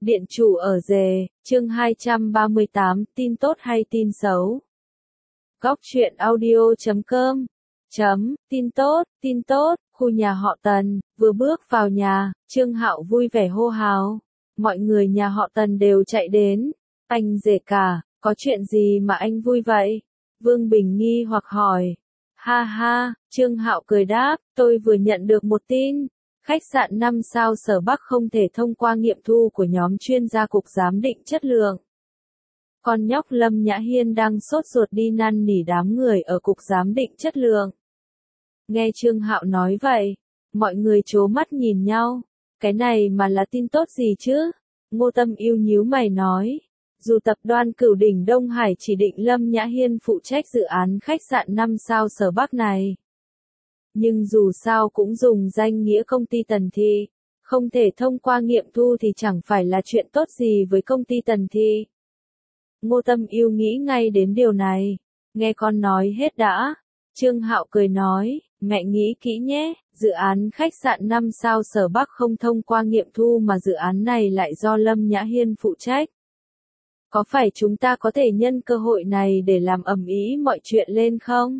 Điện chủ ở rề, chương 238, tin tốt hay tin xấu? Góc truyện audio.com tin tốt, khu nhà họ Tần, vừa bước vào nhà, Trương Hạo vui vẻ hô hào. Mọi người nhà họ Tần đều chạy đến. Anh rể cả, có chuyện gì mà anh vui vậy? Vương Bình nghi hoặc hỏi. Ha ha, Trương Hạo cười đáp, tôi vừa nhận được một tin. Khách sạn 5 sao Sở Bắc không thể thông qua nghiệm thu của nhóm chuyên gia cục giám định chất lượng. Con nhóc Lâm Nhã Hiên đang sốt ruột đi năn nỉ đám người ở cục giám định chất lượng. Nghe Trương Hạo nói vậy, mọi người trố mắt nhìn nhau. Cái này mà là tin tốt gì chứ? Ngô Tâm Yêu nhíu mày nói. Dù tập đoàn Cửu Đỉnh Đông Hải chỉ định Lâm Nhã Hiên phụ trách dự án khách sạn 5 sao Sở Bắc này, nhưng dù sao cũng dùng danh nghĩa công ty Tần Thị, không thể thông qua nghiệm thu thì chẳng phải là chuyện tốt gì với công ty Tần Thị. Ngô Tâm Yêu nghĩ ngay đến điều này. Nghe con nói hết đã. Trương Hạo cười nói, mẹ nghĩ kỹ nhé, dự án khách sạn 5 sao Sở Bắc không thông qua nghiệm thu mà dự án này lại do Lâm Nhã Hiên phụ trách. Có phải chúng ta có thể nhân cơ hội này để làm ầm ĩ mọi chuyện lên không?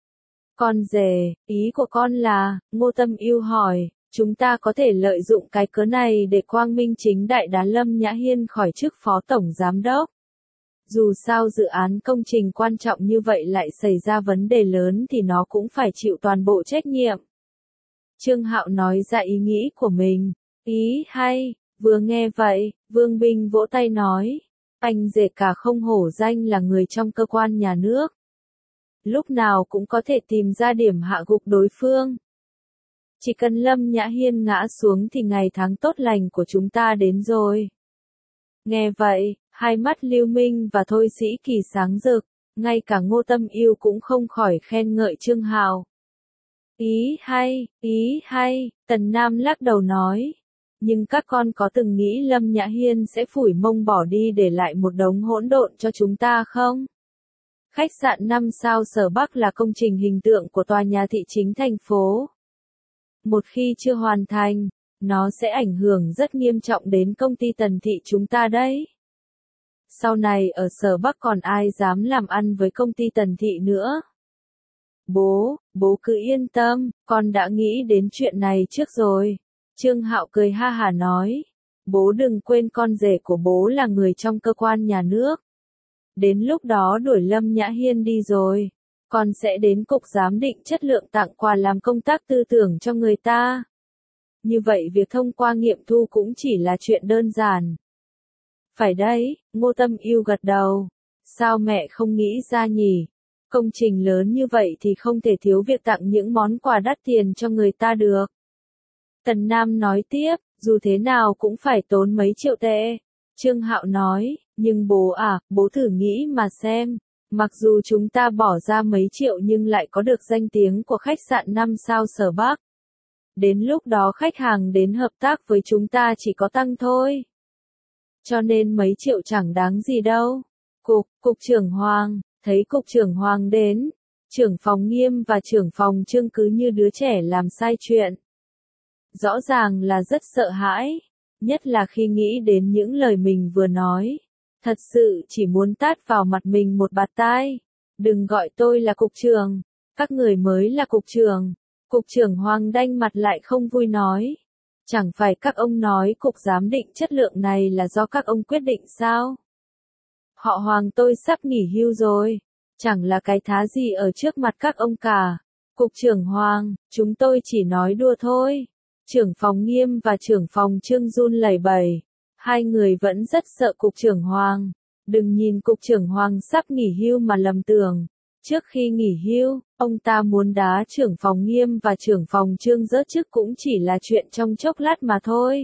Con rể, ý của con là, Ngô Tâm Yêu hỏi, chúng ta có thể lợi dụng cái cớ này để quang minh chính đại đá Lâm Nhã Hiên khỏi chức phó tổng giám đốc. Dù sao dự án công trình quan trọng như vậy lại xảy ra vấn đề lớn thì nó cũng phải chịu toàn bộ trách nhiệm. Trương Hạo nói ra ý nghĩ của mình. Ý hay, vừa nghe vậy, Vương Bình vỗ tay nói, anh rể cả không hổ danh là người trong cơ quan nhà nước. Lúc nào cũng có thể tìm ra điểm hạ gục đối phương. Chỉ cần Lâm Nhã Hiên ngã xuống thì ngày tháng tốt lành của chúng ta đến rồi. Nghe vậy, hai mắt Lưu Minh và Thôi Sĩ Kỳ sáng rực, ngay cả Ngô Tâm Yêu cũng không khỏi khen ngợi Trương Hạo. Ý hay, Tần Nam lắc đầu nói. Nhưng các con có từng nghĩ Lâm Nhã Hiên sẽ phủi mông bỏ đi để lại một đống hỗn độn cho chúng ta không? Khách sạn 5 sao Sở Bắc là công trình hình tượng của tòa nhà thị chính thành phố. Một khi chưa hoàn thành, nó sẽ ảnh hưởng rất nghiêm trọng đến công ty Tần Thị chúng ta đấy. Sau này ở Sở Bắc còn ai dám làm ăn với công ty Tần Thị nữa? Bố cứ yên tâm, con đã nghĩ đến chuyện này trước rồi. Trương Hạo cười ha hả nói. Bố đừng quên con rể của bố là người trong cơ quan nhà nước. Đến lúc đó đuổi Lâm Nhã Hiên đi rồi, con sẽ đến cục giám định chất lượng tặng quà làm công tác tư tưởng cho người ta. Như vậy việc thông qua nghiệm thu cũng chỉ là chuyện đơn giản. Phải đấy, Ngô Tâm Yêu gật đầu. Sao mẹ không nghĩ ra nhỉ? Công trình lớn như vậy thì không thể thiếu việc tặng những món quà đắt tiền cho người ta được. Tần Nam nói tiếp, dù thế nào cũng phải tốn mấy triệu tệ. Trương Hạo nói, nhưng bố thử nghĩ mà xem, mặc dù chúng ta bỏ ra mấy triệu nhưng lại có được danh tiếng của khách sạn 5 sao Sở Bắc. Đến lúc đó khách hàng đến hợp tác với chúng ta chỉ có tăng thôi. Cho nên mấy triệu chẳng đáng gì đâu. Cục trưởng Hoàng, thấy cục trưởng Hoàng đến, trưởng phòng Nghiêm và trưởng phòng Trương cứ như đứa trẻ làm sai chuyện. Rõ ràng là rất sợ hãi, nhất là khi nghĩ đến những lời mình vừa nói. Thật sự chỉ muốn tát vào mặt mình một bạt tai. Đừng gọi tôi là cục trưởng, các người mới là cục trưởng. Cục trưởng Hoàng đanh mặt lại không vui nói. Chẳng phải các ông nói cục giám định chất lượng này là do các ông quyết định sao? Họ Hoàng tôi sắp nghỉ hưu rồi, chẳng là cái thá gì ở trước mặt các ông cả. Cục trưởng Hoàng, chúng tôi chỉ nói đùa thôi. Trưởng phòng Nghiêm và trưởng phòng Trương run lẩy bẩy. Hai người vẫn rất sợ cục trưởng Hoàng. Đừng nhìn cục trưởng Hoàng sắp nghỉ hưu mà lầm tưởng. Trước khi nghỉ hưu, ông ta muốn đá trưởng phòng Nghiêm và trưởng phòng Trương rớt chức cũng chỉ là chuyện trong chốc lát mà thôi.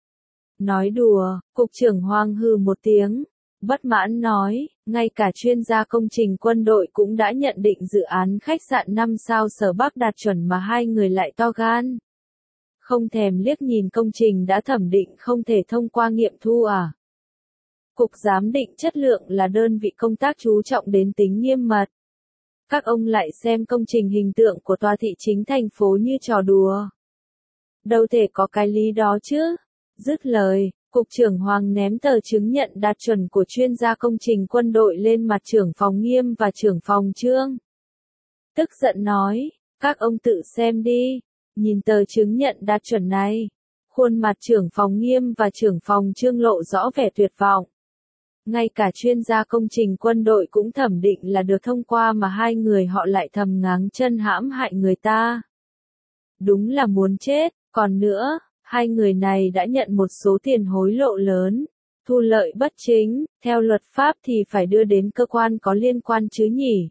Nói đùa, cục trưởng Hoàng hừ một tiếng. Bất mãn nói, ngay cả chuyên gia công trình quân đội cũng đã nhận định dự án khách sạn 5 sao Sở Bắc đạt chuẩn mà hai người lại to gan. Không thèm liếc nhìn công trình đã thẩm định không thể thông qua nghiệm thu à? Cục giám định chất lượng là đơn vị công tác chú trọng đến tính nghiêm mật. Các ông lại xem công trình hình tượng của tòa thị chính thành phố như trò đùa. Đâu thể có cái lý đó chứ. Dứt lời, Cục trưởng Hoàng ném tờ chứng nhận đạt chuẩn của chuyên gia công trình quân đội lên mặt trưởng phòng Nghiêm và trưởng phòng Trương. Tức giận nói, các ông tự xem đi, nhìn tờ chứng nhận đạt chuẩn này. Khuôn mặt trưởng phòng Nghiêm và trưởng phòng Trương lộ rõ vẻ tuyệt vọng. Ngay cả chuyên gia công trình quân đội cũng thẩm định là được thông qua mà hai người họ lại thầm ngáng chân hãm hại người ta. Đúng là muốn chết, còn nữa, hai người này đã nhận một số tiền hối lộ lớn, thu lợi bất chính, theo luật pháp thì phải đưa đến cơ quan có liên quan chứ nhỉ.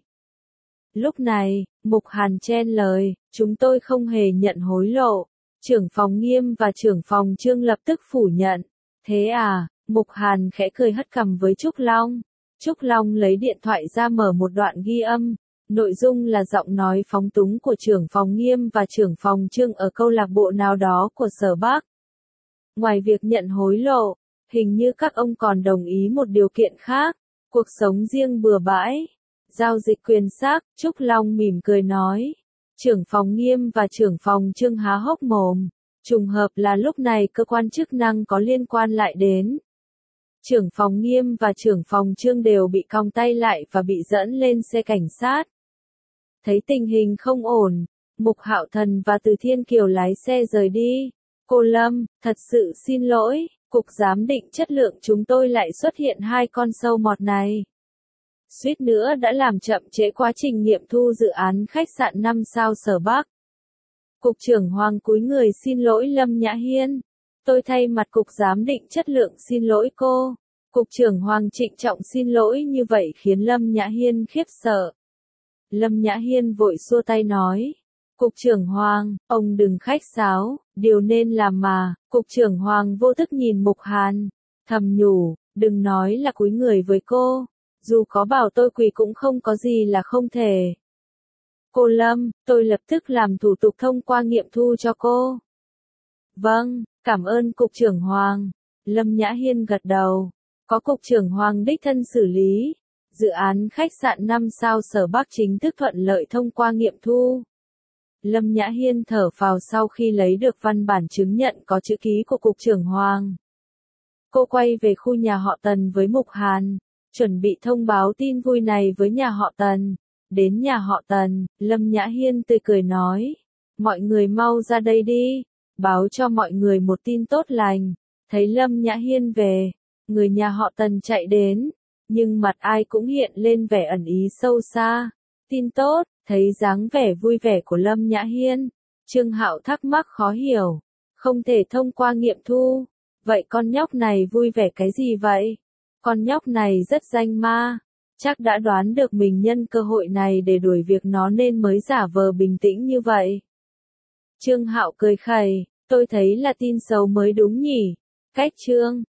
Lúc này, Mục Hàn chen lời, chúng tôi không hề nhận hối lộ. Trưởng phòng Nghiêm và trưởng phòng Trương lập tức phủ nhận. Thế à, Mục Hàn khẽ cười hất cằm với Trúc Long. Trúc Long lấy điện thoại ra mở một đoạn ghi âm. Nội dung là giọng nói phóng túng của trưởng phòng Nghiêm và trưởng phòng Trương ở câu lạc bộ nào đó của Sở Bắc. Ngoài việc nhận hối lộ, hình như các ông còn đồng ý một điều kiện khác, cuộc sống riêng bừa bãi, giao dịch quyền xác. Trúc Long mỉm cười nói. Trưởng phòng Nghiêm và trưởng phòng Trương há hốc mồm. Trùng hợp là lúc này cơ quan chức năng có liên quan lại đến. Trưởng phòng Nghiêm và trưởng phòng Trương đều bị còng tay lại và bị dẫn lên xe cảnh sát. Thấy tình hình không ổn, Mục Hạo Thần và Từ Thiên Kiều lái xe rời đi. Cô Lâm, thật sự xin lỗi, Cục Giám định Chất lượng chúng tôi lại xuất hiện hai con sâu mọt này. Suýt nữa đã làm chậm trễ quá trình nghiệm thu dự án khách sạn 5 sao Sở Bắc. Cục trưởng Hoàng cúi người xin lỗi Lâm Nhã Hiên. Tôi thay mặt Cục Giám định Chất lượng xin lỗi cô. Cục trưởng Hoàng trịnh trọng xin lỗi như vậy khiến Lâm Nhã Hiên khiếp sợ. Lâm Nhã Hiên vội xua tay nói. Cục trưởng Hoàng, ông đừng khách sáo, điều nên làm mà. Cục trưởng Hoàng vô thức nhìn Mục Hàn, thầm nhủ, đừng nói là cúi người với cô. Dù có bảo tôi quỳ cũng không có gì là không thể. Cô Lâm, tôi lập tức làm thủ tục thông qua nghiệm thu cho cô. Vâng, cảm ơn Cục trưởng Hoàng. Lâm Nhã Hiên gật đầu. Có Cục trưởng Hoàng đích thân xử lý. Dự án khách sạn 5 sao Sở Bắc chính thức thuận lợi thông qua nghiệm thu. Lâm Nhã Hiên thở phào sau khi lấy được văn bản chứng nhận có chữ ký của Cục trưởng Hoàng. Cô quay về khu nhà họ Tần với Mục Hàn, chuẩn bị thông báo tin vui này với nhà họ Tần. Đến nhà họ Tần, Lâm Nhã Hiên tươi cười nói, mọi người mau ra đây đi, báo cho mọi người một tin tốt lành. Thấy Lâm Nhã Hiên về, người nhà họ Tần chạy đến, nhưng mặt ai cũng hiện lên vẻ ẩn ý sâu xa. Tin tốt, thấy dáng vẻ vui vẻ của Lâm Nhã Hiên, Trương Hạo thắc mắc khó hiểu, không thể thông qua nghiệm thu, vậy con nhóc này vui vẻ cái gì vậy? Con nhóc này rất danh ma, chắc đã đoán được mình nhân cơ hội này để đuổi việc nó nên mới giả vờ bình tĩnh như vậy. Trương Hạo cười khẩy, tôi thấy là tin xấu mới đúng nhỉ. Cách Trương